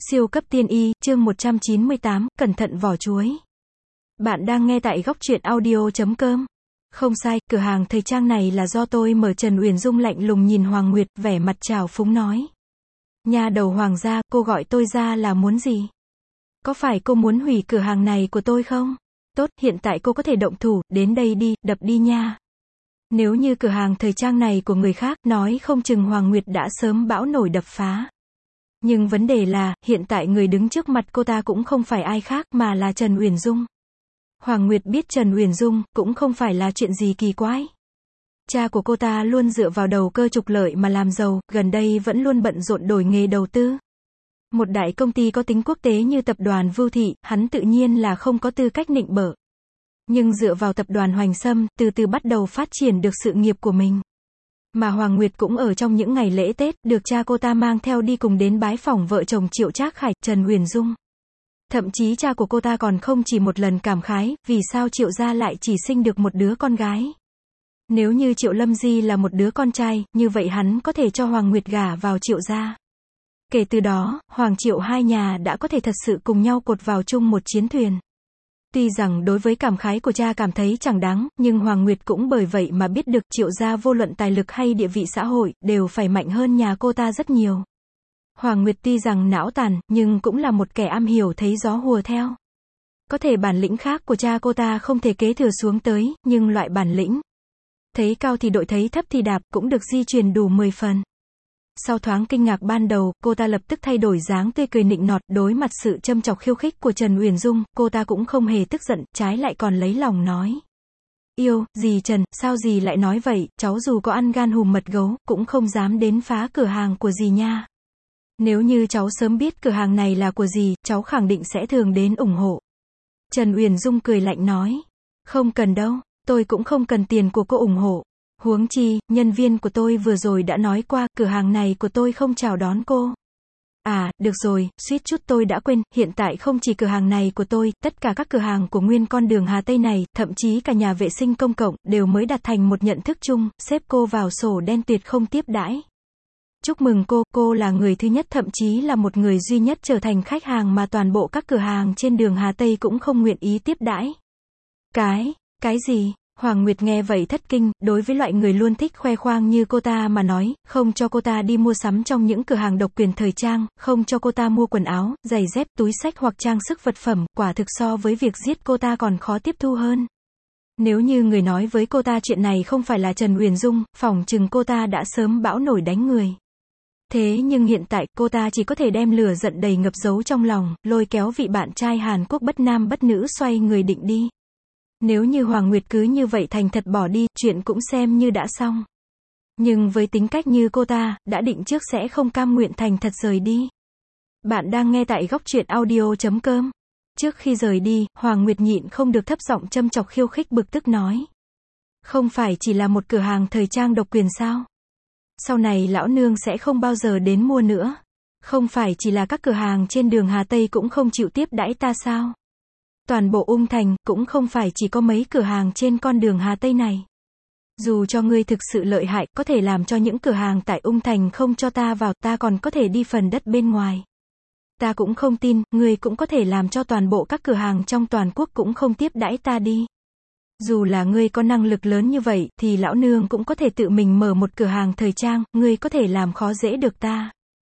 Siêu cấp tiên y, chương 198, cẩn thận vỏ chuối. Bạn đang nghe tại góc truyện audio.com. Không sai, cửa hàng thời trang này là do tôi mở. Trần Uyển Dung lạnh lùng nhìn Hoàng Nguyệt, vẻ mặt trào phúng nói. Nha đầu Hoàng gia, cô gọi tôi ra là muốn gì? Có phải cô muốn hủy cửa hàng này của tôi không? Tốt, hiện tại cô có thể động thủ, đến đây đi, đập đi nha. Nếu như cửa hàng thời trang này của người khác, nói không chừng Hoàng Nguyệt đã sớm bão nổi đập phá. Nhưng vấn đề là, hiện tại người đứng trước mặt cô ta cũng không phải ai khác mà là Trần Uyển Dung. Hoàng Nguyệt biết Trần Uyển Dung cũng không phải là chuyện gì kỳ quái. Cha của cô ta luôn dựa vào đầu cơ trục lợi mà làm giàu, gần đây vẫn luôn bận rộn đổi nghề đầu tư. Một đại công ty có tính quốc tế như tập đoàn Vưu Thị, hắn tự nhiên là không có tư cách nịnh bợ. Nhưng dựa vào tập đoàn Hoành Xâm, từ từ bắt đầu phát triển được sự nghiệp của mình. Mà Hoàng Nguyệt cũng ở trong những ngày lễ Tết, được cha cô ta mang theo đi cùng đến bái phỏng vợ chồng Triệu Trác Khải, Trần Uyển Dung. Thậm chí cha của cô ta còn không chỉ một lần cảm khái, vì sao Triệu gia lại chỉ sinh được một đứa con gái. Nếu như Triệu Lâm Di là một đứa con trai, như vậy hắn có thể cho Hoàng Nguyệt gả vào Triệu gia. Kể từ đó, Hoàng Triệu hai nhà đã có thể thật sự cùng nhau cột vào chung một chiến thuyền. Tuy rằng đối với cảm khái của cha cảm thấy chẳng đáng, nhưng Hoàng Nguyệt cũng bởi vậy mà biết được Triệu gia vô luận tài lực hay địa vị xã hội, đều phải mạnh hơn nhà cô ta rất nhiều. Hoàng Nguyệt tuy rằng não tàn, nhưng cũng là một kẻ am hiểu thấy gió hùa theo. Có thể bản lĩnh khác của cha cô ta không thể kế thừa xuống tới, nhưng loại bản lĩnh thấy cao thì đội thấy thấp thì đạp cũng được di truyền đủ 10 phần. Sau thoáng kinh ngạc ban đầu, cô ta lập tức thay đổi dáng tươi cười nịnh nọt, đối mặt sự châm chọc khiêu khích của Trần Uyển Dung, cô ta cũng không hề tức giận, trái lại còn lấy lòng nói. Yêu, dì Trần, sao dì lại nói vậy, cháu dù có ăn gan hùm mật gấu, cũng không dám đến phá cửa hàng của dì nha. Nếu như cháu sớm biết cửa hàng này là của dì, cháu khẳng định sẽ thường đến ủng hộ. Trần Uyển Dung cười lạnh nói. Không cần đâu, tôi cũng không cần tiền của cô ủng hộ. Huống chi, nhân viên của tôi vừa rồi đã nói qua, cửa hàng này của tôi không chào đón cô. À, được rồi, suýt chút tôi đã quên, hiện tại không chỉ cửa hàng này của tôi, tất cả các cửa hàng của nguyên con đường Hà Tây này, thậm chí cả nhà vệ sinh công cộng, đều mới đạt thành một nhận thức chung, xếp cô vào sổ đen tuyệt không tiếp đãi. Chúc mừng cô là người thứ nhất thậm chí là một người duy nhất trở thành khách hàng mà toàn bộ các cửa hàng trên đường Hà Tây cũng không nguyện ý tiếp đãi. Cái gì? Hoàng Nguyệt nghe vậy thất kinh, đối với loại người luôn thích khoe khoang như cô ta mà nói, không cho cô ta đi mua sắm trong những cửa hàng độc quyền thời trang, không cho cô ta mua quần áo, giày dép, túi xách hoặc trang sức vật phẩm, quả thực so với việc giết cô ta còn khó tiếp thu hơn. Nếu như người nói với cô ta chuyện này không phải là Trần Uyển Dung, phỏng chừng cô ta đã sớm bão nổi đánh người. Thế nhưng hiện tại, cô ta chỉ có thể đem lửa giận đầy ngập giấu trong lòng, lôi kéo vị bạn trai Hàn Quốc bất nam bất nữ xoay người định đi. Nếu như Hoàng Nguyệt cứ như vậy thành thật bỏ đi, chuyện cũng xem như đã xong. Nhưng với tính cách như cô ta, đã định trước sẽ không cam nguyện thành thật rời đi. Bạn đang nghe tại góc truyện audio.com. Trước khi rời đi, Hoàng Nguyệt nhịn không được thấp giọng châm chọc khiêu khích bực tức nói. Không phải chỉ là một cửa hàng thời trang độc quyền sao? Sau này lão nương sẽ không bao giờ đến mua nữa. Không phải chỉ là các cửa hàng trên đường Hà Tây cũng không chịu tiếp đãi ta sao? Toàn bộ Ung Thành, cũng không phải chỉ có mấy cửa hàng trên con đường Hà Tây này. Dù cho ngươi thực sự lợi hại, có thể làm cho những cửa hàng tại Ung Thành không cho ta vào, ta còn có thể đi phần đất bên ngoài. Ta cũng không tin, ngươi cũng có thể làm cho toàn bộ các cửa hàng trong toàn quốc cũng không tiếp đãi ta đi. Dù là ngươi có năng lực lớn như vậy, thì lão nương cũng có thể tự mình mở một cửa hàng thời trang, ngươi có thể làm khó dễ được ta.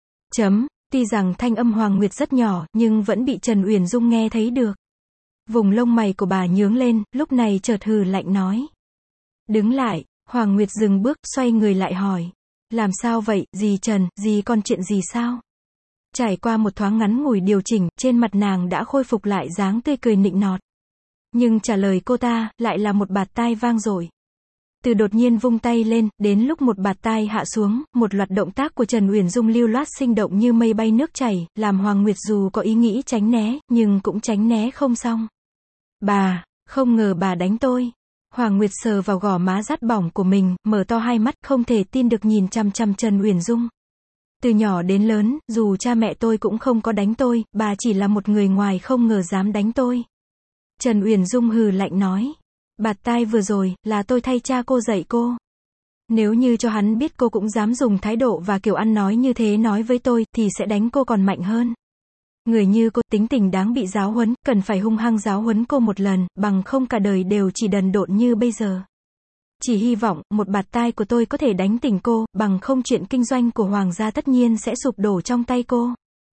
Tuy rằng thanh âm Hoàng Nguyệt rất nhỏ, nhưng vẫn bị Trần Uyển Dung nghe thấy được. Vùng lông mày của bà nhướng lên, lúc này chợt hừ lạnh nói. Đứng lại, Hoàng Nguyệt dừng bước, xoay người lại hỏi. Làm sao vậy, dì Trần, dì còn chuyện gì sao? Trải qua một thoáng ngắn ngủi điều chỉnh, trên mặt nàng đã khôi phục lại dáng tươi cười nịnh nọt. Nhưng trả lời cô ta, lại là một bạt tai vang dội. Từ đột nhiên vung tay lên, đến lúc một bạt tai hạ xuống, một loạt động tác của Trần Uyển Dung lưu loát sinh động như mây bay nước chảy, làm Hoàng Nguyệt dù có ý nghĩ tránh né, nhưng cũng tránh né không xong. Bà, không ngờ bà đánh tôi. Hoàng Nguyệt sờ vào gò má rát bỏng của mình, mở to hai mắt, không thể tin được nhìn chằm chằm Trần Uyển Dung. Từ nhỏ đến lớn, dù cha mẹ tôi cũng không có đánh tôi, bà chỉ là một người ngoài không ngờ dám đánh tôi. Trần Uyển Dung hừ lạnh nói. Bạt tai vừa rồi, là tôi thay cha cô dạy cô. Nếu như cho hắn biết cô cũng dám dùng thái độ và kiểu ăn nói như thế nói với tôi, thì sẽ đánh cô còn mạnh hơn. Người như cô tính tình đáng bị giáo huấn, cần phải hung hăng giáo huấn cô một lần, bằng không cả đời đều chỉ đần độn như bây giờ. Chỉ hy vọng, một bạt tai của tôi có thể đánh tỉnh cô, bằng không chuyện kinh doanh của Hoàng gia tất nhiên sẽ sụp đổ trong tay cô.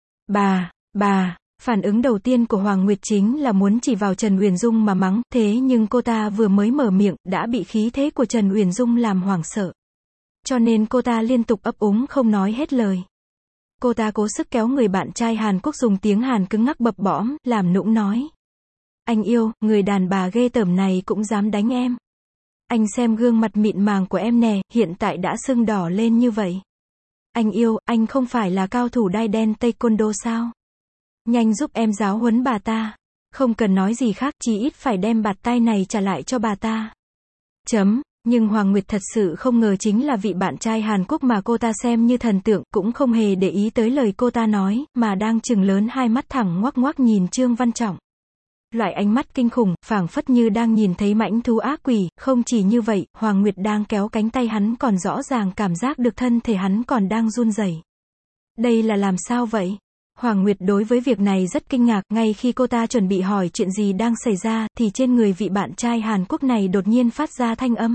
Bà, phản ứng đầu tiên của Hoàng Nguyệt chính là muốn chỉ vào Trần Uyển Dung mà mắng, thế nhưng cô ta vừa mới mở miệng, đã bị khí thế của Trần Uyển Dung làm hoảng sợ. Cho nên cô ta liên tục ấp úng không nói hết lời. Cô ta cố sức kéo người bạn trai Hàn Quốc dùng tiếng Hàn cứng ngắc bập bõm, làm nũng nói. Anh yêu, người đàn bà ghê tởm này cũng dám đánh em. Anh xem gương mặt mịn màng của em nè, hiện tại đã sưng đỏ lên như vậy. Anh yêu, anh không phải là cao thủ đai đen taekwondo sao? Nhanh giúp em giáo huấn bà ta. Không cần nói gì khác, chỉ ít phải đem bạt tai này trả lại cho bà ta. Nhưng Hoàng Nguyệt thật sự không ngờ chính là vị bạn trai Hàn Quốc mà cô ta xem như thần tượng, cũng không hề để ý tới lời cô ta nói, mà đang trừng lớn hai mắt thẳng ngoác ngoác nhìn Trương Văn Trọng. Loại ánh mắt kinh khủng, phảng phất như đang nhìn thấy mãnh thú ác quỷ, không chỉ như vậy, Hoàng Nguyệt đang kéo cánh tay hắn còn rõ ràng cảm giác được thân thể hắn còn đang run rẩy. Đây là làm sao vậy? Hoàng Nguyệt đối với việc này rất kinh ngạc, ngay khi cô ta chuẩn bị hỏi chuyện gì đang xảy ra, thì trên người vị bạn trai Hàn Quốc này đột nhiên phát ra thanh âm.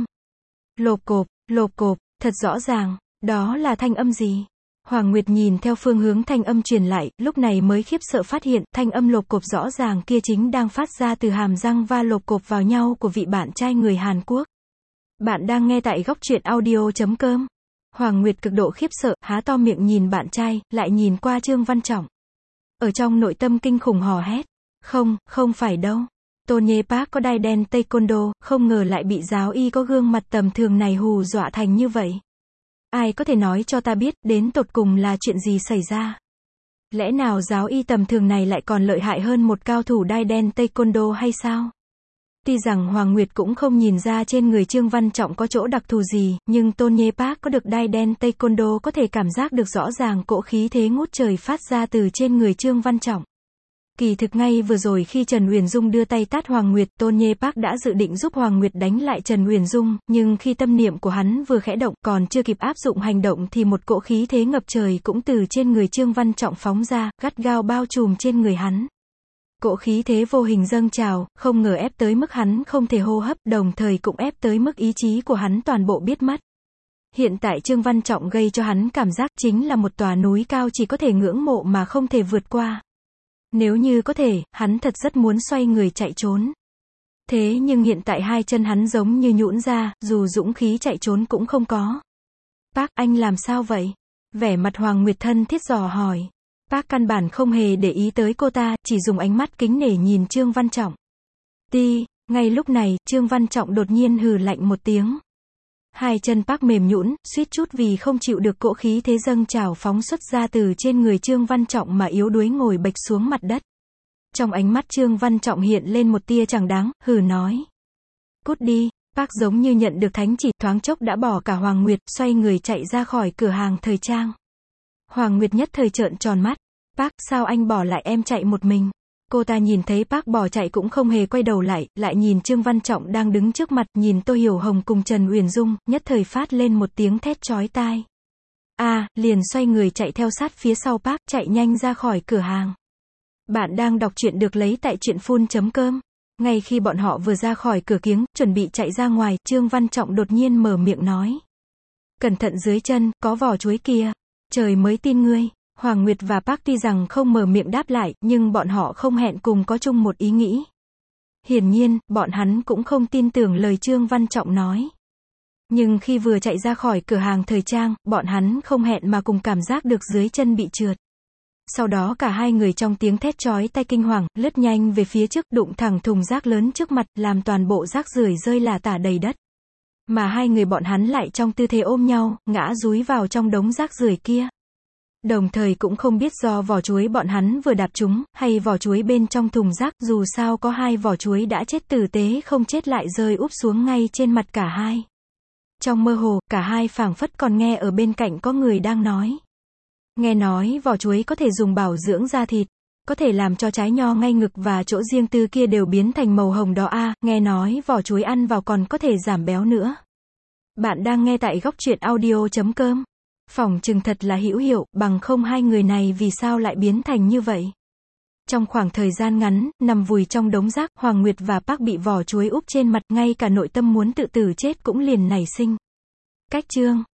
Lộp cộp, thật rõ ràng, đó là thanh âm gì? Hoàng Nguyệt nhìn theo phương hướng thanh âm truyền lại, lúc này mới khiếp sợ phát hiện, thanh âm lộp cộp rõ ràng kia chính đang phát ra từ hàm răng va lộp cộp vào nhau của vị bạn trai người Hàn Quốc. Bạn đang nghe tại góc truyện audio.com. Hoàng Nguyệt cực độ khiếp sợ, há to miệng nhìn bạn trai, lại nhìn qua Trương Văn Trọng. Ở trong nội tâm kinh khủng hò hét. Không phải đâu. Tony Park có đai đen taekwondo, không ngờ lại bị giáo y có gương mặt tầm thường này hù dọa thành như vậy. Ai có thể nói cho ta biết, đến tột cùng là chuyện gì xảy ra? Lẽ nào giáo y tầm thường này lại còn lợi hại hơn một cao thủ đai đen taekwondo hay sao? Tuy rằng Hoàng Nguyệt cũng không nhìn ra trên người Trương Văn Trọng có chỗ đặc thù gì, nhưng Tony Park có được đai đen taekwondo có thể cảm giác được rõ ràng cỗ khí thế ngút trời phát ra từ trên người Trương Văn Trọng. Kỳ thực ngay vừa rồi khi Trần Uyển Dung đưa tay tát Hoàng Nguyệt, Tony Park đã dự định giúp Hoàng Nguyệt đánh lại Trần Uyển Dung, nhưng khi tâm niệm của hắn vừa khẽ động, còn chưa kịp áp dụng hành động thì một cỗ khí thế ngập trời cũng từ trên người Trương Văn Trọng phóng ra, gắt gao bao trùm trên người hắn. Cỗ khí thế vô hình dâng trào, không ngờ ép tới mức hắn không thể hô hấp, đồng thời cũng ép tới mức ý chí của hắn toàn bộ biết mất. Hiện tại Trương Văn Trọng gây cho hắn cảm giác chính là một tòa núi cao chỉ có thể ngưỡng mộ mà không thể vượt qua. Nếu như có thể, hắn thật rất muốn xoay người chạy trốn. Thế nhưng hiện tại hai chân hắn giống như nhũn ra, dù dũng khí chạy trốn cũng không có. Park, anh làm sao vậy? Vẻ mặt Hoàng Nguyệt thân thiết dò hỏi. Park căn bản không hề để ý tới cô ta, chỉ dùng ánh mắt kính nể nhìn Trương Văn Trọng. Ngay lúc này, Trương Văn Trọng đột nhiên hừ lạnh một tiếng. Hai chân Park mềm nhũn, suýt chút vì không chịu được cỗ khí thế dâng trào phóng xuất ra từ trên người Trương Văn Trọng mà yếu đuối ngồi bệch xuống mặt đất. Trong ánh mắt Trương Văn Trọng hiện lên một tia chẳng đáng, hừ nói. Cút đi. Park giống như nhận được thánh chỉ, thoáng chốc đã bỏ cả Hoàng Nguyệt, xoay người chạy ra khỏi cửa hàng thời trang. Hoàng Nguyệt nhất thời trợn tròn mắt. Park, sao anh bỏ lại em chạy một mình? Cô ta nhìn thấy Park bỏ chạy cũng không hề quay đầu lại nhìn Trương Văn Trọng đang đứng trước mặt, nhìn Tô Hiểu Hồng cùng Trần Uyển Dung, nhất thời phát lên một tiếng thét chói tai. Liền xoay người chạy theo sát phía sau Park, chạy nhanh ra khỏi cửa hàng. Bạn đang đọc truyện được lấy tại truyện.com. Ngay khi bọn họ vừa ra khỏi cửa kiếng, chuẩn bị chạy ra ngoài, Trương Văn Trọng đột nhiên mở miệng nói. Cẩn thận dưới chân, có vỏ chuối kìa. Trời mới tin ngươi. Hoàng Nguyệt và Park tuy rằng không mở miệng đáp lại, nhưng bọn họ không hẹn cùng có chung một ý nghĩ. Hiển nhiên, bọn hắn cũng không tin tưởng lời Trương Văn Trọng nói. Nhưng khi vừa chạy ra khỏi cửa hàng thời trang, bọn hắn không hẹn mà cùng cảm giác được dưới chân bị trượt. Sau đó cả hai người trong tiếng thét chói tai kinh hoàng, lướt nhanh về phía trước, đụng thẳng thùng rác lớn trước mặt, làm toàn bộ rác rưởi rơi lả tả đầy đất. Mà hai người bọn hắn lại trong tư thế ôm nhau, ngã dúi vào trong đống rác rưởi kia. Đồng thời cũng không biết do vỏ chuối bọn hắn vừa đạp trúng, hay vỏ chuối bên trong thùng rác, dù sao có hai vỏ chuối đã chết tử tế không chết lại rơi úp xuống ngay trên mặt cả hai. Trong mơ hồ, cả hai phảng phất còn nghe ở bên cạnh có người đang nói. Nghe nói vỏ chuối có thể dùng bảo dưỡng da thịt, có thể làm cho trái nho ngay ngực và chỗ riêng tư kia đều biến thành màu hồng đỏ nghe nói vỏ chuối ăn vào còn có thể giảm béo nữa. Bạn đang nghe tại góc truyện audio.com. Phỏng chừng thật là hữu hiệu, bằng không hai người này vì sao lại biến thành như vậy? Trong khoảng thời gian ngắn, nằm vùi trong đống rác, Hoàng Nguyệt và Park bị vỏ chuối úp trên mặt, ngay cả nội tâm muốn tự tử chết cũng liền nảy sinh. Cách chương